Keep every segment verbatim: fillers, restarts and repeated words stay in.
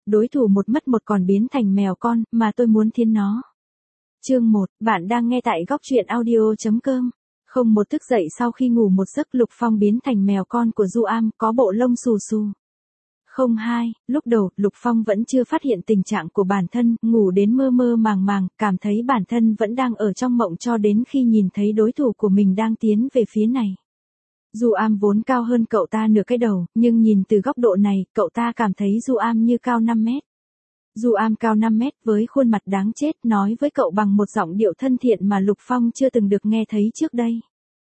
đối thủ một mất một còn biến thành mèo con, mà tôi muốn thiến nó. Chương một, bạn đang nghe tại góc truyện audio chấm com. Không một thức dậy sau khi ngủ một giấc Lục Phong biến thành mèo con của Du Am, có bộ lông xù xù. Không hai, lúc đầu, Lục Phong vẫn chưa phát hiện tình trạng của bản thân, ngủ đến mơ mơ màng màng, cảm thấy bản thân vẫn đang ở trong mộng cho đến khi nhìn thấy đối thủ của mình đang tiến về phía này. Du Am vốn cao hơn cậu ta nửa cái đầu, nhưng nhìn từ góc độ này, cậu ta cảm thấy Du Am như cao năm mét. Du Am cao năm mét với khuôn mặt đáng chết, nói với cậu bằng một giọng điệu thân thiện mà Lục Phong chưa từng được nghe thấy trước đây.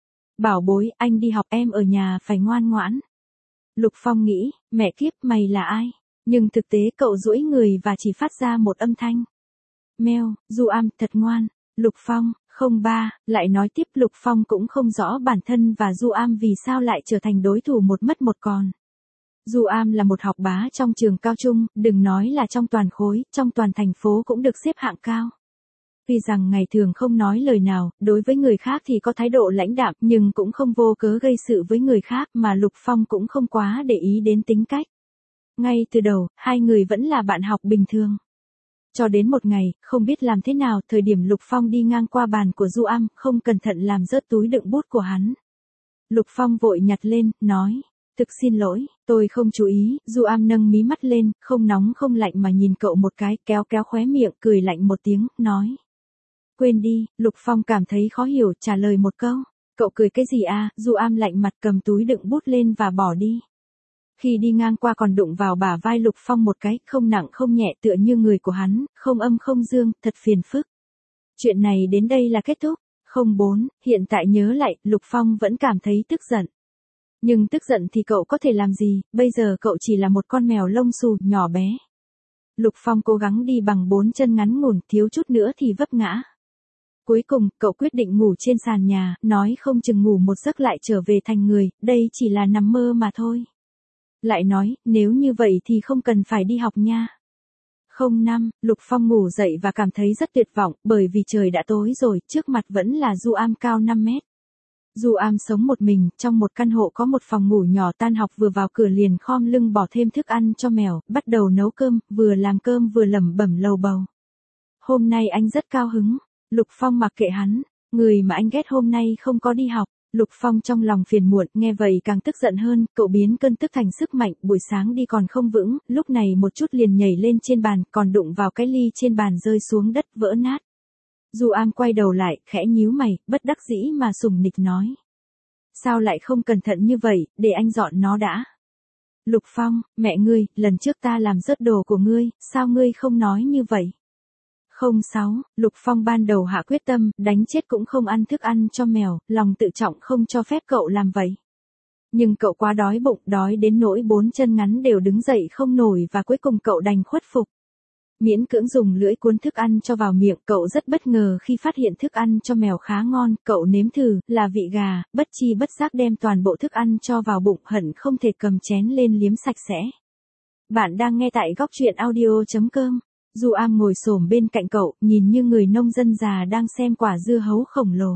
Bảo bối, anh đi học, em ở nhà phải ngoan ngoãn. Lục Phong nghĩ, mẹ kiếp, mày là ai? Nhưng thực tế cậu duỗi người và chỉ phát ra một âm thanh. Meo, Du Am, thật ngoan. Lục Phong, không ba, lại nói tiếp. Lục Phong cũng không rõ bản thân và Du Am vì sao lại trở thành đối thủ một mất một còn. Du Am là một học bá trong trường cao trung, đừng nói là trong toàn khối, trong toàn thành phố cũng được xếp hạng cao. Vì rằng ngày thường không nói lời nào, đối với người khác thì có thái độ lãnh đạm, nhưng cũng không vô cớ gây sự với người khác, mà Lục Phong cũng không quá để ý đến tính cách. Ngay từ đầu, hai người vẫn là bạn học bình thường. Cho đến một ngày, không biết làm thế nào, thời điểm Lục Phong đi ngang qua bàn của Du Am, không cẩn thận làm rớt túi đựng bút của hắn. Lục Phong vội nhặt lên, nói, thực xin lỗi, tôi không chú ý. Du Am nâng mí mắt lên, không nóng không lạnh mà nhìn cậu một cái, kéo kéo khóe miệng, cười lạnh một tiếng, nói. Quên đi. Lục Phong cảm thấy khó hiểu, trả lời một câu. Cậu cười cái gì à? Du Am lạnh mặt cầm túi đựng bút lên và bỏ đi. Khi đi ngang qua còn đụng vào bả vai Lục Phong một cái, không nặng không nhẹ tựa như người của hắn, không âm không dương, thật phiền phức. Chuyện này đến đây là kết thúc. Không bốn, hiện tại nhớ lại, Lục Phong vẫn cảm thấy tức giận. Nhưng tức giận thì cậu có thể làm gì, bây giờ cậu chỉ là một con mèo lông xù, nhỏ bé. Lục Phong cố gắng đi bằng bốn chân ngắn ngủn, thiếu chút nữa thì vấp ngã. Cuối cùng, cậu quyết định ngủ trên sàn nhà, nói không chừng ngủ một giấc lại trở về thành người, đây chỉ là nằm mơ mà thôi. Lại nói, nếu như vậy thì không cần phải đi học nha. Không năm, Lục Phong ngủ dậy và cảm thấy rất tuyệt vọng, bởi vì trời đã tối rồi, trước mặt vẫn là Du Am cao năm mét. Du Am sống một mình, trong một căn hộ có một phòng ngủ nhỏ, tan học vừa vào cửa liền khom lưng bỏ thêm thức ăn cho mèo, bắt đầu nấu cơm, vừa làm cơm vừa lẩm bẩm lầu bầu. Hôm nay anh rất cao hứng. Lục Phong mặc kệ hắn, người mà anh ghét hôm nay không có đi học. Lục Phong trong lòng phiền muộn, nghe vậy càng tức giận hơn, cậu biến cơn tức thành sức mạnh, buổi sáng đi còn không vững, lúc này một chút liền nhảy lên trên bàn, còn đụng vào cái ly trên bàn rơi xuống đất vỡ nát. Du Am quay đầu lại, khẽ nhíu mày, bất đắc dĩ mà sủng nịch nói. Sao lại không cẩn thận như vậy, để anh dọn nó đã. Lục Phong, mẹ ngươi, lần trước ta làm rớt đồ của ngươi, sao ngươi không nói như vậy? Không sáu, Lục Phong ban đầu hạ quyết tâm, đánh chết cũng không ăn thức ăn cho mèo, lòng tự trọng không cho phép cậu làm vậy. Nhưng cậu quá đói bụng, đói đến nỗi bốn chân ngắn đều đứng dậy không nổi và cuối cùng cậu đành khuất phục. Miễn cưỡng dùng lưỡi cuốn thức ăn cho vào miệng, cậu rất bất ngờ khi phát hiện thức ăn cho mèo khá ngon, cậu nếm thử, là vị gà, bất chi bất giác đem toàn bộ thức ăn cho vào bụng, hận không thể cầm chén lên liếm sạch sẽ. Bạn đang nghe tại góc truyện audio chấm com. Du Am ngồi xổm bên cạnh cậu, nhìn như người nông dân già đang xem quả dưa hấu khổng lồ.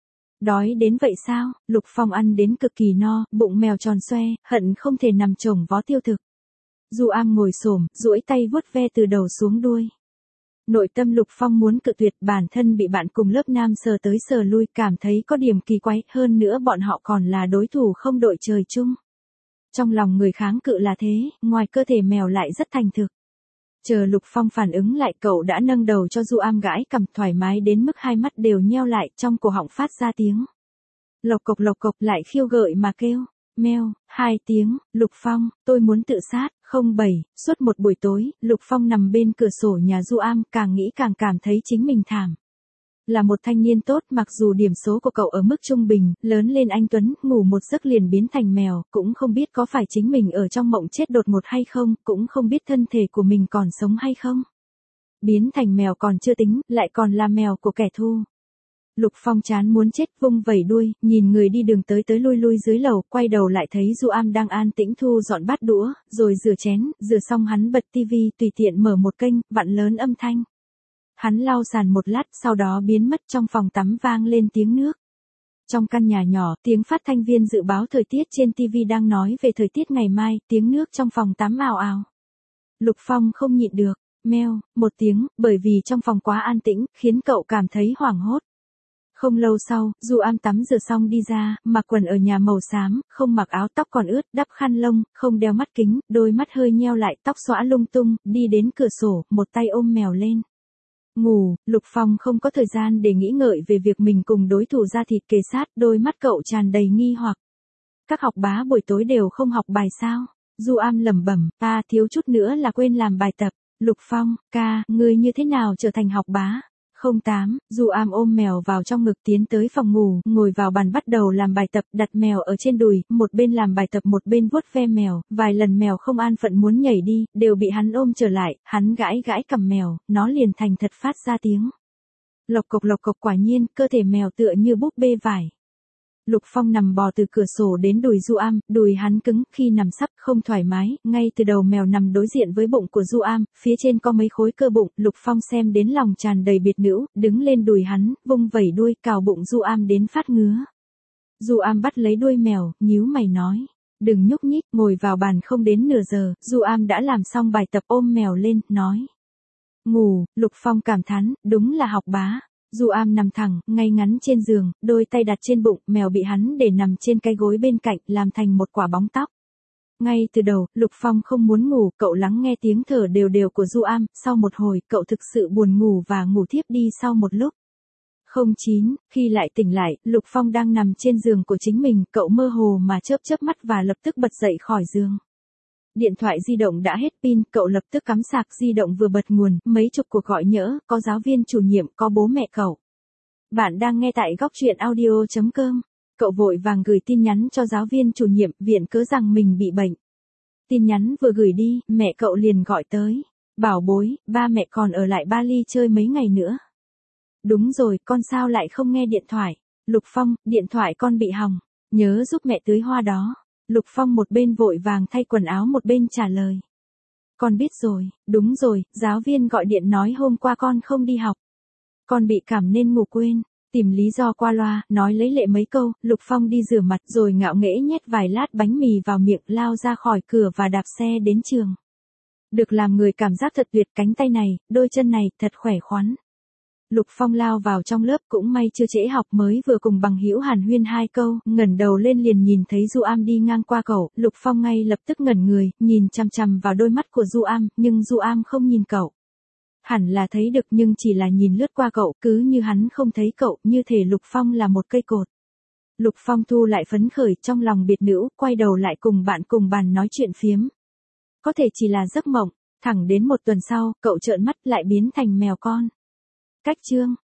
Đói đến vậy sao? Lục Phong ăn đến cực kỳ no, bụng mèo tròn xoe, hận không thể nằm chồng vó tiêu thực. Du Am ngồi xổm, duỗi tay vuốt ve từ đầu xuống đuôi. Nội tâm Lục Phong muốn cự tuyệt, bản thân bị bạn cùng lớp nam sờ tới sờ lui, cảm thấy có điểm kỳ quái, hơn nữa bọn họ còn là đối thủ không đội trời chung. Trong lòng người kháng cự là thế, ngoài cơ thể mèo lại rất thành thực. Chờ Lục Phong phản ứng lại, cậu đã nâng đầu cho Du Am gãi cằm, thoải mái đến mức hai mắt đều nheo lại, trong cổ họng phát ra tiếng. Lộc cộc lộc cộc, lại khiêu gợi mà kêu. Meo, hai tiếng. Lục Phong, tôi muốn tự sát. Không bảy, suốt một buổi tối, Lục Phong nằm bên cửa sổ nhà Du Am, càng nghĩ càng cảm thấy chính mình thảm. Là một thanh niên tốt, mặc dù điểm số của cậu ở mức trung bình, lớn lên anh tuấn, ngủ một giấc liền biến thành mèo, cũng không biết có phải chính mình ở trong mộng chết đột ngột hay không, cũng không biết thân thể của mình còn sống hay không. Biến thành mèo còn chưa tính, lại còn là mèo của kẻ thù. Lục Phong chán muốn chết, vung vẩy đuôi, nhìn người đi đường tới tới lui lui dưới lầu, quay đầu lại thấy Du Am đang an tĩnh thu dọn bát đũa, rồi rửa chén, rửa xong hắn bật tivi, tùy tiện mở một kênh, vặn lớn âm thanh. Hắn lau sàn một lát, sau đó biến mất, trong phòng tắm vang lên tiếng nước. Trong căn nhà nhỏ, tiếng phát thanh viên dự báo thời tiết trên ti vi đang nói về thời tiết ngày mai, tiếng nước trong phòng tắm ào ào. Lục Phong không nhịn được, meo, một tiếng, bởi vì trong phòng quá an tĩnh, khiến cậu cảm thấy hoảng hốt. Không lâu sau, Du Am tắm rửa xong đi ra, mặc quần ở nhà màu xám, không mặc áo, tóc còn ướt, đắp khăn lông, không đeo mắt kính, đôi mắt hơi nheo lại, tóc xõa lung tung, đi đến cửa sổ, một tay ôm mèo lên. Ngủ, Lục Phong không có thời gian để nghĩ ngợi về việc mình cùng đối thủ da thịt kề sát, đôi mắt cậu tràn đầy nghi hoặc. Các học bá buổi tối đều không học bài sao? Du Am lẩm bẩm, ta thiếu chút nữa là quên làm bài tập. Lục Phong, ca, ngươi như thế nào trở thành học bá? Không tám, Du Am ôm mèo vào trong ngực tiến tới phòng ngủ, ngồi vào bàn bắt đầu làm bài tập, đặt mèo ở trên đùi, một bên làm bài tập một bên vuốt ve mèo, vài lần mèo không an phận muốn nhảy đi, đều bị hắn ôm trở lại, hắn gãi gãi cầm mèo, nó liền thành thật phát ra tiếng. Lộc cộc lộc cộc, quả nhiên, cơ thể mèo tựa như búp bê vải. Lục Phong nằm bò từ cửa sổ đến đùi Du Am, đùi hắn cứng, khi nằm sấp không thoải mái, ngay từ đầu mèo nằm đối diện với bụng của Du Am, phía trên có mấy khối cơ bụng, Lục Phong xem đến lòng tràn đầy biệt nữ, đứng lên đùi hắn, vung vẩy đuôi, cào bụng Du Am đến phát ngứa. Du Am bắt lấy đuôi mèo, nhíu mày nói, đừng nhúc nhích, ngồi vào bàn không đến nửa giờ, Du Am đã làm xong bài tập ôm mèo lên, nói. Ngủ, Lục Phong cảm thán, đúng là học bá. Du Am nằm thẳng, ngay ngắn trên giường, đôi tay đặt trên bụng, mèo bị hắn để nằm trên cái gối bên cạnh, làm thành một quả bóng tóc. Ngay từ đầu, Lục Phong không muốn ngủ, cậu lắng nghe tiếng thở đều đều của Du Am, sau một hồi, cậu thực sự buồn ngủ và ngủ thiếp đi sau một lúc. Không chín, khi lại tỉnh lại, Lục Phong đang nằm trên giường của chính mình, cậu mơ hồ mà chớp chớp mắt và lập tức bật dậy khỏi giường. Điện thoại di động đã hết pin, cậu lập tức cắm sạc, di động vừa bật nguồn, mấy chục cuộc gọi nhỡ, có giáo viên chủ nhiệm, có bố mẹ cậu. Bạn đang nghe tại góc truyện audio chấm com. Cậu vội vàng gửi tin nhắn cho giáo viên chủ nhiệm, viện cớ rằng mình bị bệnh. Tin nhắn vừa gửi đi, mẹ cậu liền gọi tới. Bảo bối, ba mẹ còn ở lại Bali chơi mấy ngày nữa. Đúng rồi, con sao lại không nghe điện thoại? Lục Phong, điện thoại con bị hỏng. Nhớ giúp mẹ tưới hoa đó. Lục Phong một bên vội vàng thay quần áo một bên trả lời. Con biết rồi, đúng rồi, giáo viên gọi điện nói hôm qua con không đi học. Con bị cảm nên ngủ quên. Tìm lý do qua loa, nói lấy lệ mấy câu, Lục Phong đi rửa mặt rồi ngạo nghễ nhét vài lát bánh mì vào miệng, lao ra khỏi cửa và đạp xe đến trường. Được làm người cảm giác thật tuyệt, cánh tay này, đôi chân này, thật khỏe khoắn. Lục Phong lao vào trong lớp, cũng may chưa trễ học, mới vừa cùng bằng hữu hàn huyên hai câu, ngẩng đầu lên liền nhìn thấy Du Am đi ngang qua cậu, Lục Phong ngay lập tức ngẩn người, nhìn chằm chằm vào đôi mắt của Du Am, nhưng Du Am không nhìn cậu. Hẳn là thấy được nhưng chỉ là nhìn lướt qua cậu, cứ như hắn không thấy cậu, như thể Lục Phong là một cây cột. Lục Phong thu lại phấn khởi, trong lòng biệt nữ, quay đầu lại cùng bạn cùng bàn nói chuyện phiếm. Có thể chỉ là giấc mộng, thẳng đến một tuần sau, cậu trợn mắt lại biến thành mèo con. Cách chương